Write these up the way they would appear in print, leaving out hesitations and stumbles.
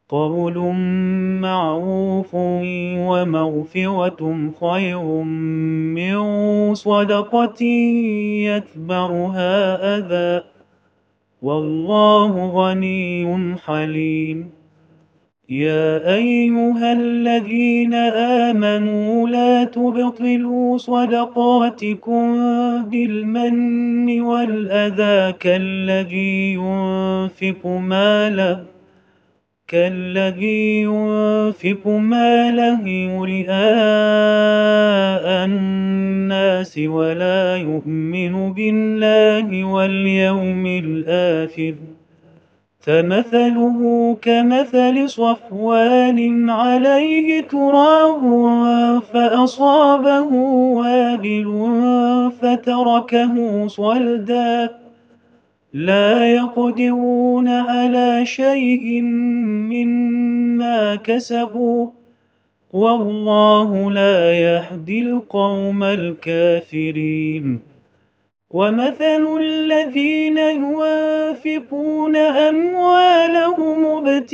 قول معروف ومغفرة خير من صدقة يتبعها أذى، والله غني حليم. يا أيها الذين آمنوا لا تبطلوا صدقاتكم بالمن والأذى كالذي ينفق ماله رئاء الناس ولا يؤمن بالله واليوم الآخر، فمثله كمثل صفوان عليه تراب فأصابه وابل فتركه صلدا، لا يقدرون على شيء مما كسبوا، والله لا يهدي القوم الكافرين. ومثل الذين ينفقون أموالهم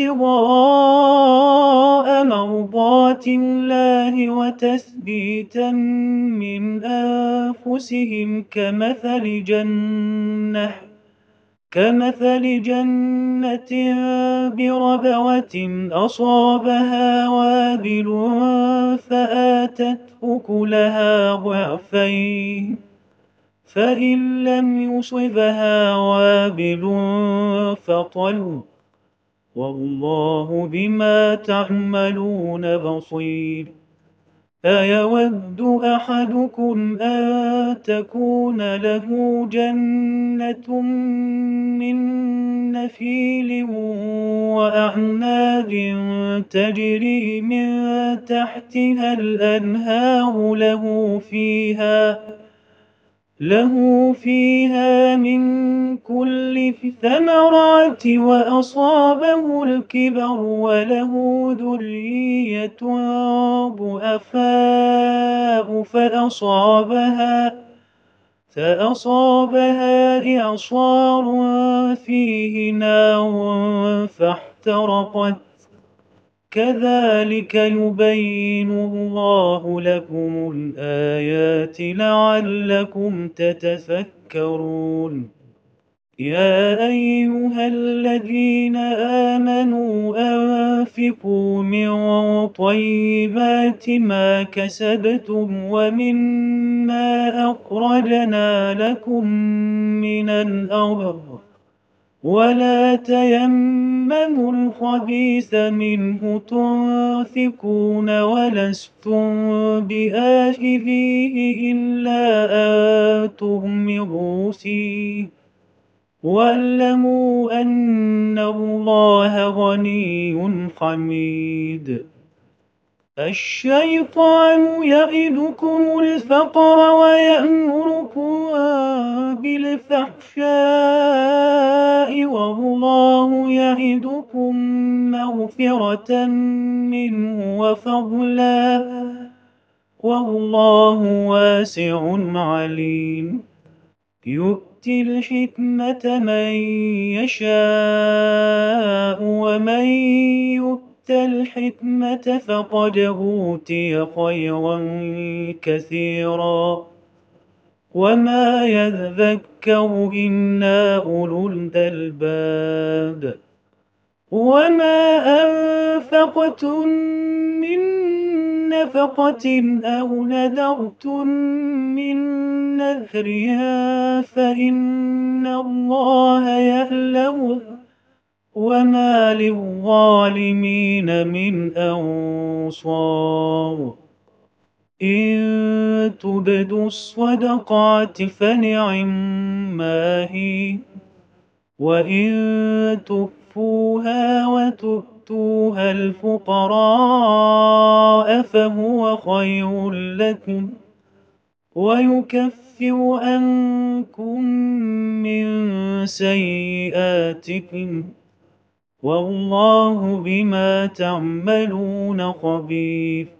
ابتغاء مرضات الله وتثبيتا من أنفسهم كمثل جنة بربوة أصابها وابل فآتت أكلها ضعفين، فإن لم يصبها وابل فطل، والله بما تعملون بصير. أيود أحدكم أن تكون له جنة من نخيل وأعناب تجري من تحتها الأنهار له فيها من كل الثمرات وأصابه الكبر وله ذرية ضعفاء فأصابها إعصار فيه نار فاحترقت، كذلك يبين الله لكم الآيات لعلكم تتفكرون. يا أيها الذين آمنوا أنفقوا من طيبات ما كسبتم ومما أخرجنا لكم من الأرض، ولا تيمموا الخبيث منه تنفقون ولستم بآخذيه إلا أن تغمضوا فيه، واعلموا أن الله غني حميد. الشيطان يعدكم الفقر ويأمركم بالفحشاء، والله يعدكم مغفرة منه وفضلا، والله واسع عليم. يؤتي الحكمة من يشاء، ومن يؤت الحكمة فقد أوتي خيرا كثيرا، وما يذكر إلا أولو الألباب. وما أنفقتم من نفقة أو نذرتم من نذر فإن الله يعلمه، وما للظالمين من أنصار. إن تبدوا الصدقات فنعما هي، وإن تخفوها وتؤتوها الفقراء فهو خير لكم، ويكفر عنكم من سيئاتكم، والله بما تعملون خبير.